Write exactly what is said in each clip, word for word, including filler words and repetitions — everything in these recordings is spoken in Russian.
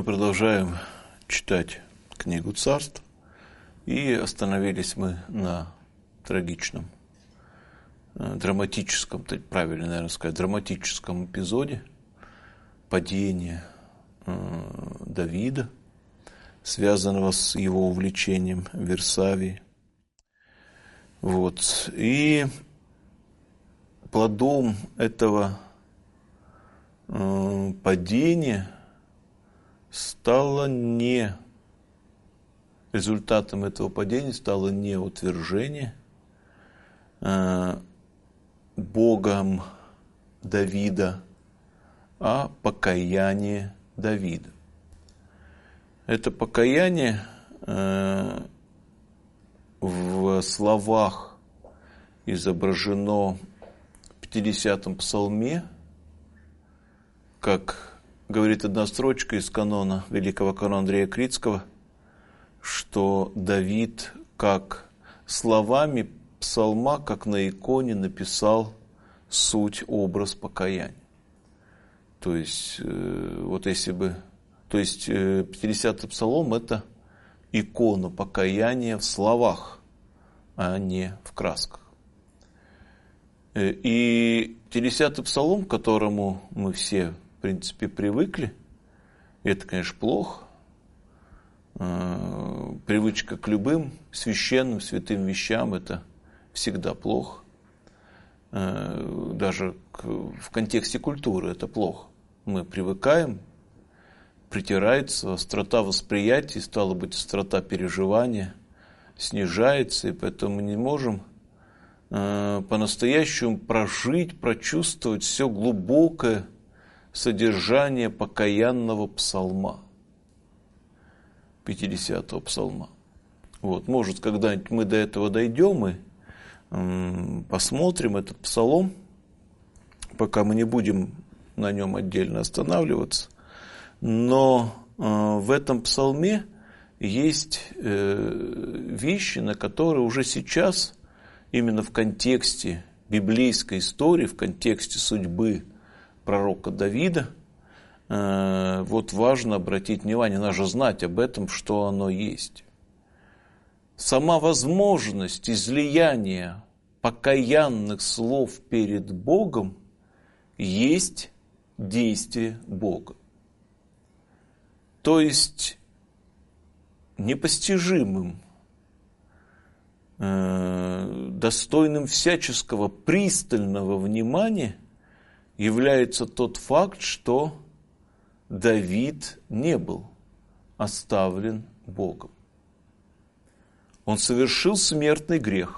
продолжаем читать книгу Царств, и остановились мы на трагичном, драматическом, правильно, наверное, сказать, драматическом эпизоде падения Давида, связанного с его увлечением Версавии. Вот. И плодом этого падения стало не, результатом этого падения стало не утверждение э, Богом Давида, а покаяние Давида. Это покаяние э, в словах изображено в пятидесятом псалме, как говорит одна строчка из канона, великого канона Андрея Критского, что Давид как словами псалма, как на иконе, написал суть, образ покаяния. То есть, э, вот если бы, то есть э, пятидесятый псалом – это икона покаяния в словах, а не в красках. И пятидесятый псалом, к которому мы все, в принципе, привыкли, это, конечно, плохо. Привычка к любым священным, святым вещам – это всегда плохо. Даже в контексте культуры это плохо. Мы привыкаем, притирается, острота восприятия, стало быть, острота переживания снижается, и поэтому мы не можем по-настоящему прожить, прочувствовать все глубокое содержание покаянного псалма, пятидесятого псалма. Вот, может, когда-нибудь мы до этого дойдем и м, посмотрим этот псалом, пока мы не будем на нем отдельно останавливаться. Но э, в этом псалме есть э, вещи, на которые уже сейчас, именно в контексте библейской истории, в контексте судьбы пророка Давида, э, вот важно обратить внимание, надо же знать об этом, что оно есть. Сама возможность излияния покаянных слов перед Богом есть действие Бога. То есть непостижимым, э, достойным всяческого пристального внимания является тот факт, что Давид не был оставлен Богом. Он совершил смертный грех.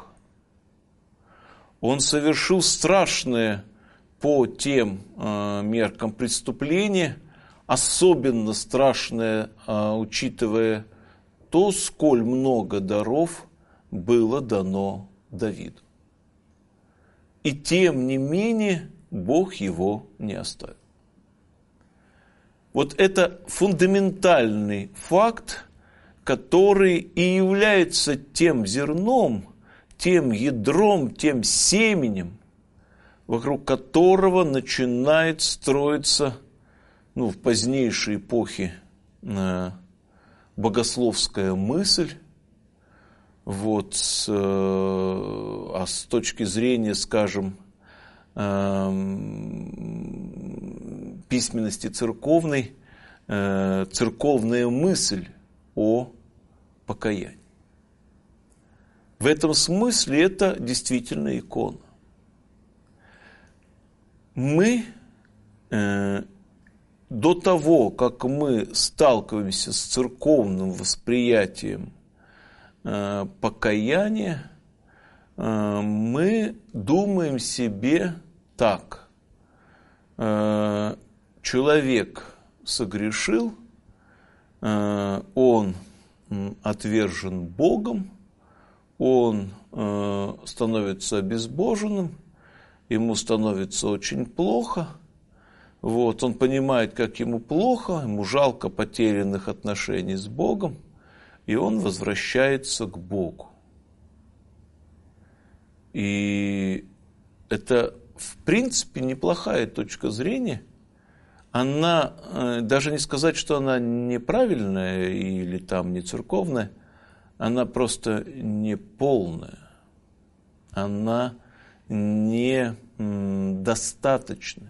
Он совершил страшное по тем э, меркам преступления, особенно страшное, э, учитывая то, сколь много даров было дано Давиду. И тем не менее Бог его не оставил. Вот это фундаментальный факт, который и является тем зерном, тем ядром, тем семенем, вокруг которого начинает строиться, ну, в позднейшей эпохе э, богословская мысль. Вот, э, а с точки зрения, скажем, письменности церковной, церковная мысль о покаянии. В этом смысле это действительно икона. Мы э, до того, как мы сталкиваемся с церковным восприятием э, покаяния, э, мы думаем себе так: э, человек согрешил, э, он отвержен Богом, он э, становится обезбоженным, ему становится очень плохо, вот, он понимает, как ему плохо, ему жалко потерянных отношений с Богом, и он возвращается к Богу. И это, в принципе, неплохая точка зрения, она, даже не сказать, что она неправильная или там не церковная, она просто неполная, она недостаточная.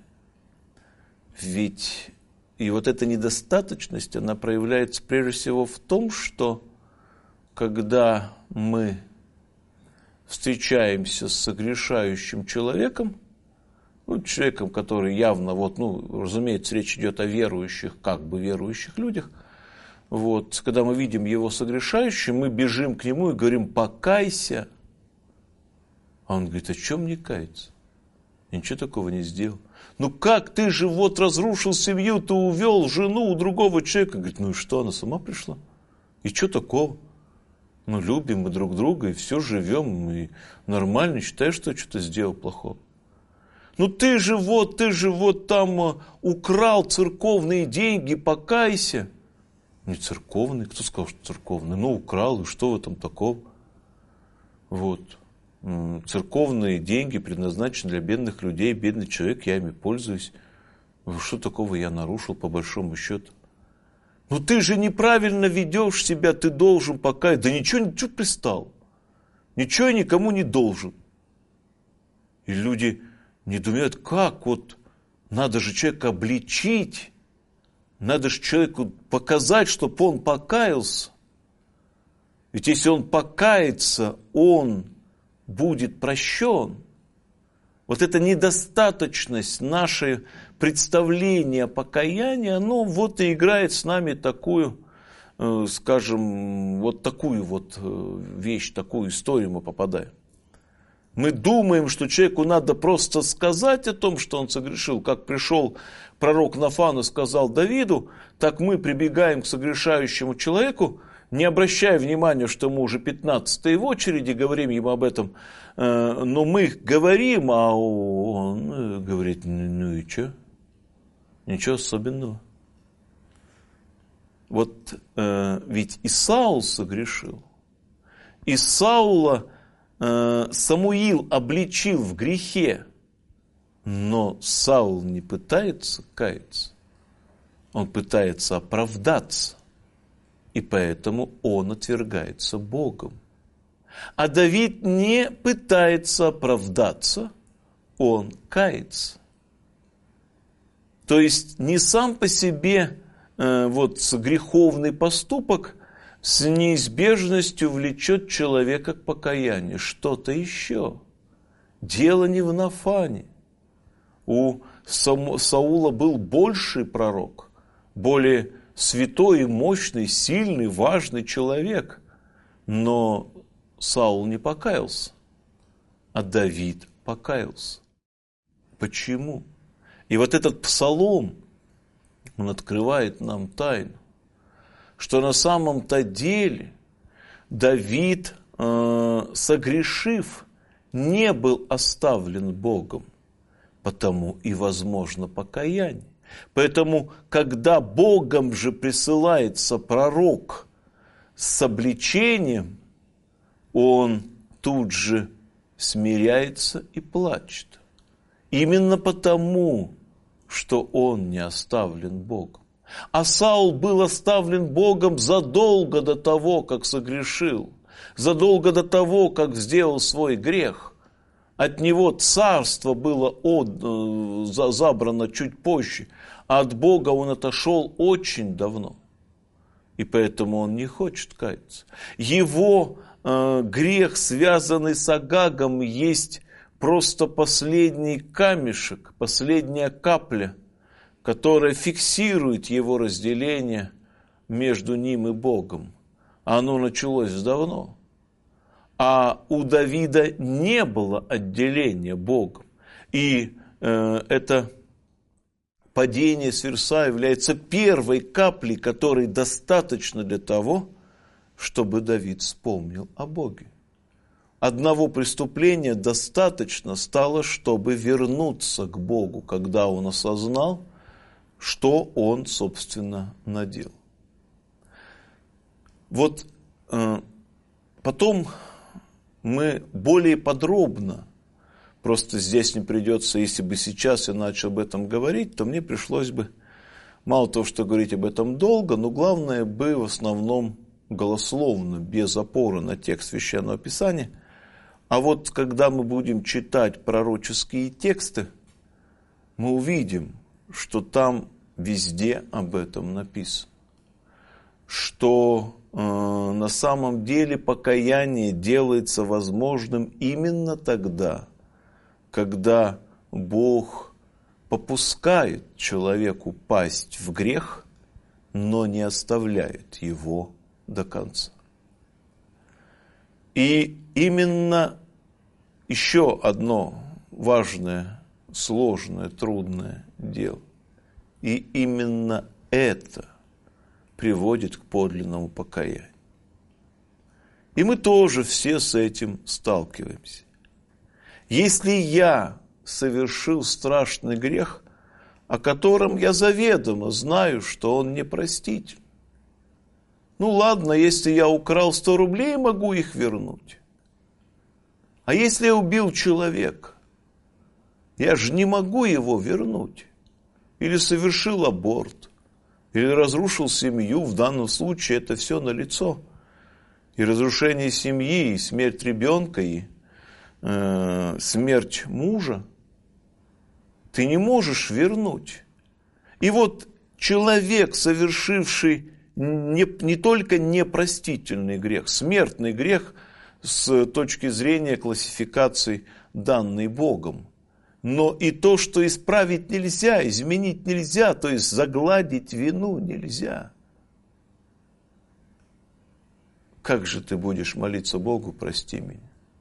Ведь и вот эта недостаточность, она проявляется прежде всего в том, что когда мы встречаемся с согрешающим человеком, ну, человеком, который явно, вот, ну, разумеется, речь идет о верующих, как бы верующих людях, вот, когда мы видим его согрешающим, мы бежим к нему и говорим: покайся. А он говорит: о чем мне каяться? Я ничего такого не сделал. Ну как, ты же вот разрушил семью, ты увел жену у другого человека. Говорит: ну и что, она сама пришла? И что такого? Ну, любим мы друг друга, и все, живем, и нормально, считаешь, что я что-то сделал плохого. Ну ты же вот, ты же вот там украл церковные деньги, покайся. Не церковные, кто сказал, что церковные? Ну, украл, и что в этом такого? Вот. Церковные деньги предназначены для бедных людей, бедный человек, я ими пользуюсь. Что такого я нарушил, по большому счету? Ну ты же неправильно ведешь себя, ты должен покаяться. Да ничего, ничего пристал. Ничего я никому не должен. И люди недоумевают: как вот, надо же человека обличить, надо же человеку показать, чтобы он покаялся. Ведь если он покается, он будет прощен. Вот эта недостаточность нашей представления о покаянии, оно вот и играет с нами такую, скажем, вот такую вот вещь, такую историю мы попадаем. Мы думаем, что человеку надо просто сказать о том, что он согрешил. Как пришел пророк Нафан и сказал Давиду, так мы прибегаем к согрешающему человеку, не обращая внимания, что мы уже пятнадцатые в очереди, говорим ему об этом, но мы говорим, а он говорит: ну и что? Ничего особенного. Вот ведь и Саул согрешил, и Саула Самуил обличил в грехе, но Саул не пытается каяться, он пытается оправдаться, и поэтому он отвергается Богом. А Давид не пытается оправдаться, он кается. То есть не сам по себе э, вот греховный поступок с неизбежностью влечет человека к покаянию. Что-то еще. Дело не в Нафане. У Саула был больший пророк, более святой и мощный, сильный, важный человек. Но Саул не покаялся, а Давид покаялся. Почему? И вот этот псалом, он открывает нам тайну, что на самом-то деле Давид, э, согрешив, не был оставлен Богом, потому и возможно покаяние. Поэтому, когда Богом же присылается пророк с обличением, он тут же смиряется и плачет. Именно потому, что он не оставлен Богом. А Саул был оставлен Богом задолго до того, как согрешил, задолго до того, как сделал свой грех. От него царство было от, забрано чуть позже, а от Бога он отошел очень давно. И поэтому он не хочет каяться. Его э, грех, связанный с Агагом, есть просто последний камешек, последняя капля, которая фиксирует его разделение между ним и Богом. Оно началось давно. А у Давида не было отделения Богом. И э, это падение с Верса является первой каплей, которой достаточно для того, чтобы Давид вспомнил о Боге. Одного преступления достаточно стало, чтобы вернуться к Богу, когда он осознал, что он, собственно, наделал. Вот э, потом мы более подробно, просто здесь не придется, если бы сейчас я начал об этом говорить, то мне пришлось бы мало того, что говорить об этом долго, но главное бы в основном голословно, без опоры на текст Священного Писания. А вот когда мы будем читать пророческие тексты, мы увидим, что там везде об этом написано. Что э, на самом деле покаяние делается возможным именно тогда, когда Бог попускает человеку пасть в грех, но не оставляет его до конца. И именно еще одно важное, сложное, трудное дело. И именно это приводит к подлинному покаянию. И мы тоже все с этим сталкиваемся. Если я совершил страшный грех, о котором я заведомо знаю, что он непростителен, ну ладно, если я украл сто рублей, могу их вернуть. А если я убил человека, я же не могу его вернуть. Или совершил аборт, или разрушил семью, в данном случае это все налицо. И разрушение семьи, и смерть ребенка, и э, смерть мужа ты не можешь вернуть. И вот человек, совершивший не, не только непростительный грех, смертный грех с точки зрения классификации, данной Богом, но и то, что исправить нельзя, изменить нельзя, то есть загладить вину нельзя. Как же ты будешь молиться Богу, прости меня?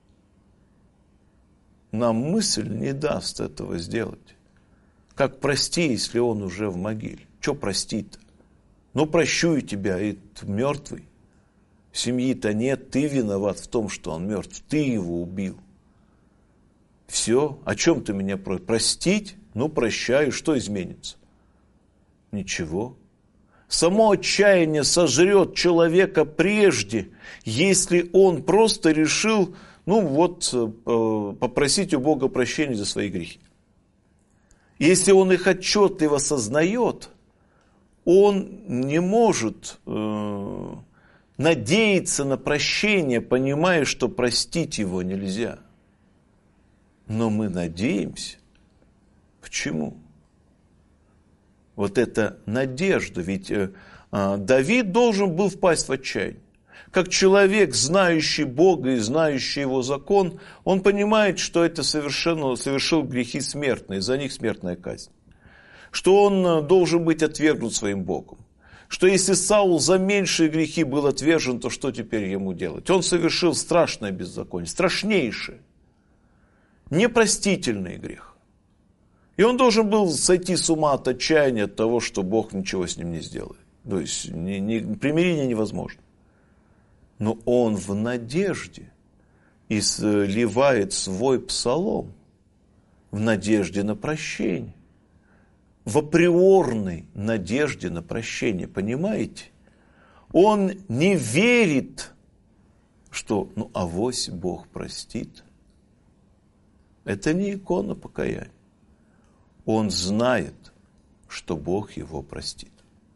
Нам мысль не даст этого сделать. Как прости, если он уже в могиле? Че простить-то? Ну, прощу я тебя, и ты мертвый. Семьи-то нет, ты виноват в том, что он мертв. Ты его убил. Все, о чем ты меня просишь? Простить? Ну, прощаю, что изменится? Ничего. Само отчаяние сожрет человека прежде, если он просто решил, ну вот, попросить у Бога прощения за свои грехи. Если он их отчетливо сознает, он не может э, надеяться на прощение, понимая, что простить его нельзя. Но мы надеемся. Почему? Вот эта надежда. Ведь э, Давид должен был впасть в отчаяние. Как человек, знающий Бога и знающий Его закон, он понимает, что это совершенно, совершил грехи смертные, за них смертная казнь. Что он должен быть отвергнут своим Богом. Что если Саул за меньшие грехи был отвержен, то что теперь ему делать? Он совершил страшное беззаконие, страшнейшее, непростительный грех. И он должен был сойти с ума от отчаяния, от того, что Бог ничего с ним не сделает. То есть не, не, примирение невозможно. Но он в надежде и сливает свой псалом в надежде на прощение. В априорной надежде на прощение, понимаете? Он не верит, что, ну, авось Бог простит. Это не икона покаяния. Он знает, что Бог его простит.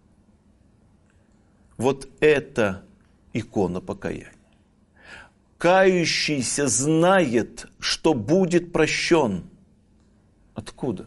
Вот это икона покаяния. Кающийся знает, что будет прощен. Откуда?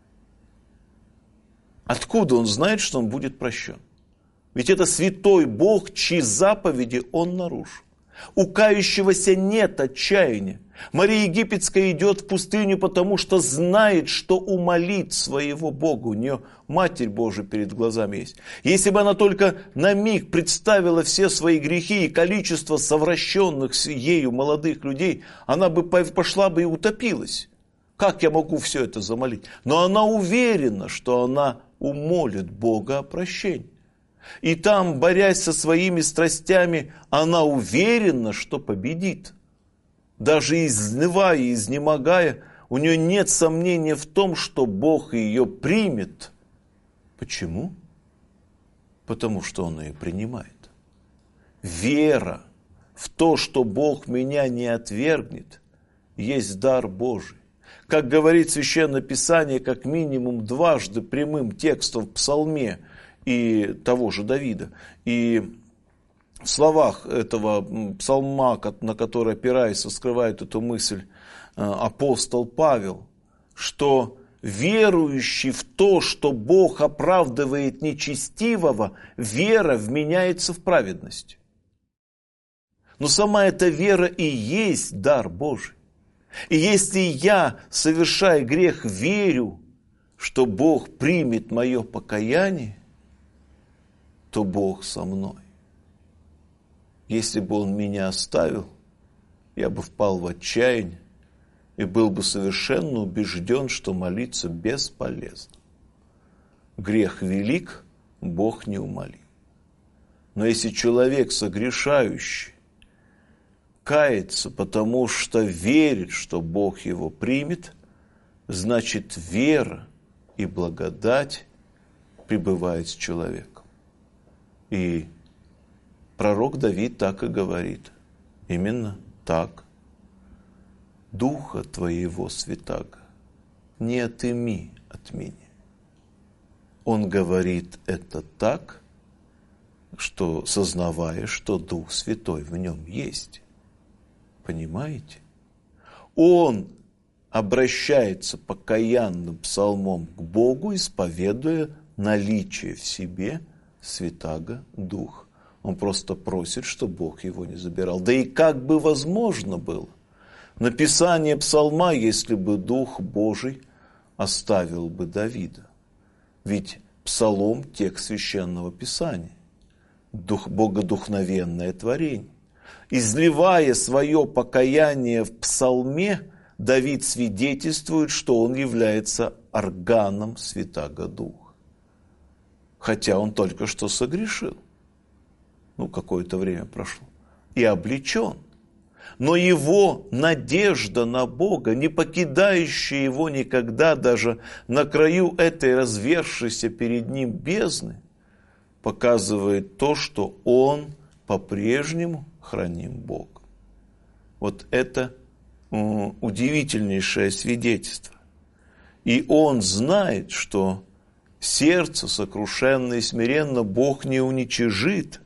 Откуда он знает, что он будет прощен? Ведь это святой Бог, чьи заповеди он нарушил. У кающегося нет отчаяния. Мария Египетская идет в пустыню, потому что знает, что умолит своего Бога. У нее Матерь Божия перед глазами есть. Если бы она только на миг представила все свои грехи и количество совращенных с ею молодых людей, она бы пошла бы и утопилась. Как я могу все это замолить? Но она уверена, что она умолит Бога о прощении. И там, борясь со своими страстями, она уверена, что победит. Даже изнывая и изнемогая, у нее нет сомнения в том, что Бог ее примет. Почему? Потому что Он ее принимает. Вера в то, что Бог меня не отвергнет, есть дар Божий. Как говорит Священное Писание, как минимум дважды прямым текстом в Псалме, и того же Давида. И в словах этого псалма, на который, опираясь, раскрывает эту мысль апостол Павел, что верующий в то, что Бог оправдывает нечестивого, вера вменяется в праведность. Но сама эта вера и есть дар Божий. И если я, совершая грех, верю, что Бог примет мое покаяние, то Бог со мной. Если бы Он меня оставил, я бы впал в отчаяние и был бы совершенно убежден, что молиться бесполезно. Грех велик, Бог неумолим. Но если человек согрешающий кается, потому что верит, что Бог его примет, значит, вера и благодать пребывает с человеком. И пророк Давид так и говорит. Именно так. Духа Твоего, Святаго, не отыми от меня. Он говорит это так, что сознавая, что Дух Святой в нем есть. Понимаете? Он обращается покаянным псалмом к Богу, исповедуя наличие в себе Святаго Духа. Он просто просит, чтобы Бог его не забирал. Да и как бы возможно было написание псалма, если бы Дух Божий оставил бы Давида? Ведь псалом – текст священного писания, дух, богодухновенное творение. Изливая свое покаяние в псалме, Давид свидетельствует, что он является органом Святаго Духа. Хотя он только что согрешил. Ну, какое-то время прошло. И облечен. Но его надежда на Бога, не покидающая его никогда даже на краю этой развершейся перед ним бездны, показывает то, что он по-прежнему храним Богом. Вот это удивительнейшее свидетельство. И он знает, что сердце сокрушенно и смиренно Бог не уничижит.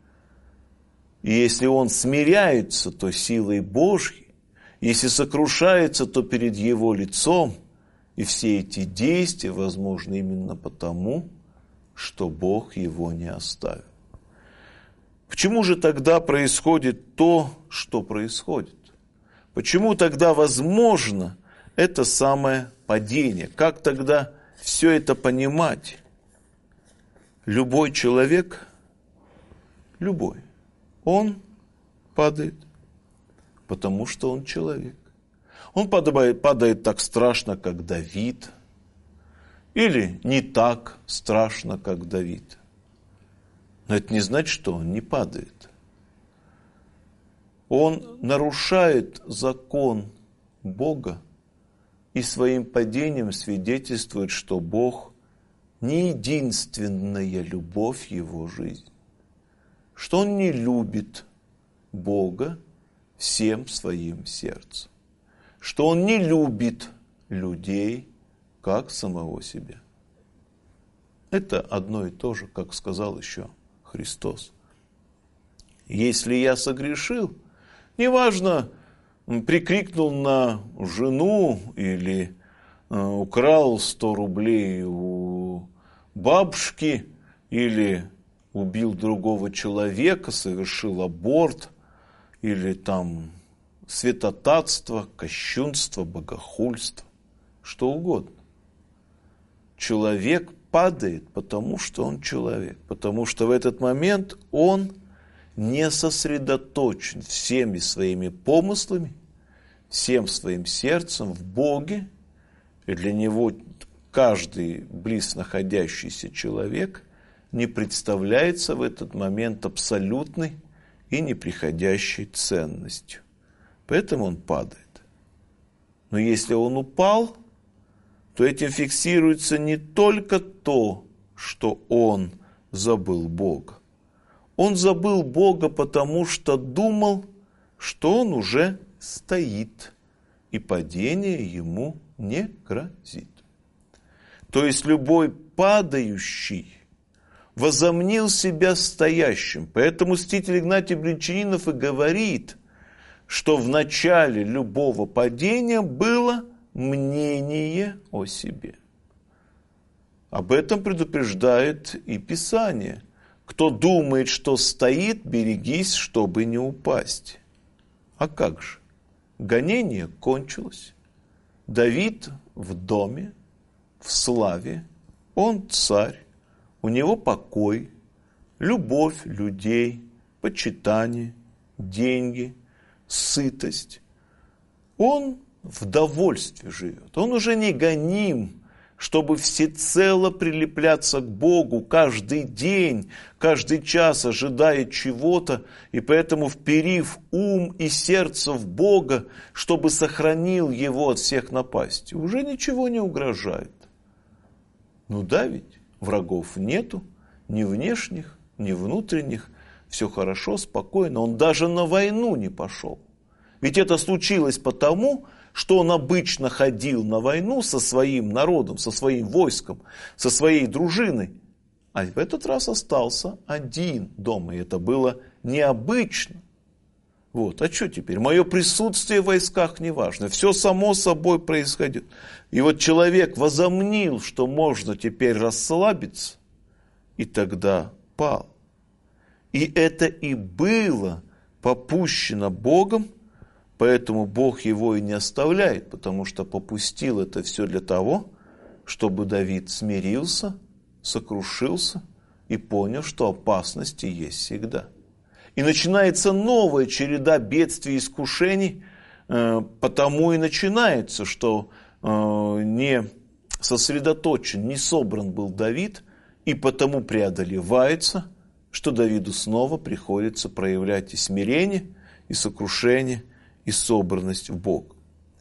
И если он смиряется, то силой Божьей, если сокрушается, то перед его лицом. И все эти действия возможны именно потому, что Бог его не оставил. Почему же тогда происходит то, что происходит? Почему тогда возможно это самое падение? Как тогда все это понимать? Любой человек, любой, он падает, потому что он человек. Он падает, падает так страшно, как Давид, или не так страшно, как Давид. Но это не значит, что он не падает. Он нарушает закон Бога и своим падением свидетельствует, что Бог не единственная любовь в его жизни, что он не любит Бога всем своим сердцем, что он не любит людей, как самого себя. Это одно и то же, как сказал еще Христос. Если я согрешил, неважно, прикрикнул на жену или э, украл сто рублей у бабушки, или убил другого человека, совершил аборт, или там святотатство, кощунство, богохульство, что угодно. Человек падает, потому что он человек, потому что в этот момент он не сосредоточен всеми своими помыслами, всем своим сердцем в Боге, и для него каждый близ находящийся человек не представляется в этот момент абсолютной и неприходящей ценностью. Поэтому он падает. Но если он упал, то этим фиксируется не только то, что он забыл Бога. Он забыл Бога, потому что думал, что он уже стоит, и падение ему не грозит. То есть любой падающий, возомнил себя стоящим. Поэтому мститель Игнатий Бринчанинов и говорит, что в начале любого падения было мнение о себе. Об этом предупреждает и Писание. Кто думает, что стоит, берегись, чтобы не упасть. А как же? Гонение кончилось. Давид в доме, в славе, он царь, у него покой, любовь людей, почитание, деньги, сытость. Он в довольстве живет, он уже не гоним, чтобы всецело прилепляться к Богу каждый день, каждый час ожидая чего-то, и поэтому вперив ум и сердце в Бога, чтобы сохранил его от всех напастей, уже ничего не угрожает. Ну да ведь, врагов нету, ни внешних, ни внутренних, все хорошо, спокойно, он даже на войну не пошел. Ведь это случилось потому, что он обычно ходил на войну со своим народом, со своим войском, со своей дружиной. А в этот раз остался один дома, и это было необычно. Вот, а что теперь? Мое присутствие в войсках не важно, все само собой происходит. И вот человек возомнил, что можно теперь расслабиться, и тогда пал. И это и было попущено Богом, поэтому Бог его и не оставляет, потому что попустил это все для того, чтобы Давид смирился, сокрушился и понял, что опасности есть всегда. И начинается новая череда бедствий и искушений, потому и начинается, что не сосредоточен, не собран был Давид, и потому преодолевается, что Давиду снова приходится проявлять и смирение, и сокрушение, и собранность в Бог.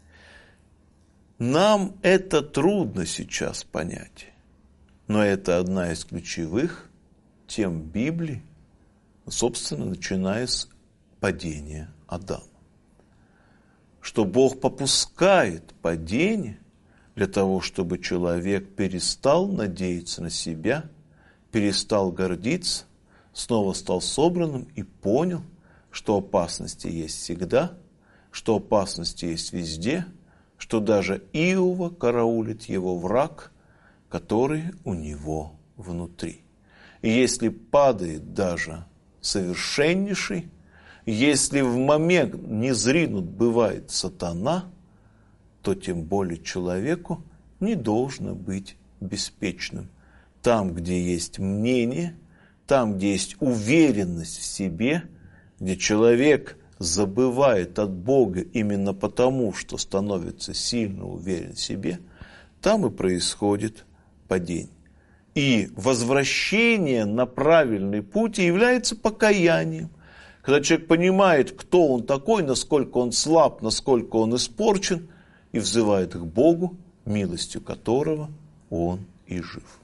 Нам это трудно сейчас понять, но это одна из ключевых тем Библии, собственно, начиная с падения Адама. Что Бог попускает падение для того, чтобы человек перестал надеяться на себя, перестал гордиться, снова стал собранным и понял, что опасности есть всегда, что опасности есть везде, что даже Иова караулит его враг, который у него внутри. И если падает даже совершеннейший, если в момент не зринут бывает сатана, то тем более человеку не должно быть беспечным. Там, где есть мнение, там, где есть уверенность в себе, где человек забывает от Бога именно потому, что становится сильно уверен в себе, там и происходит падение. И возвращение на правильный путь является покаянием. Когда человек понимает, кто он такой, насколько он слаб, насколько он испорчен, и взывает к Богу, милостью которого он и жив.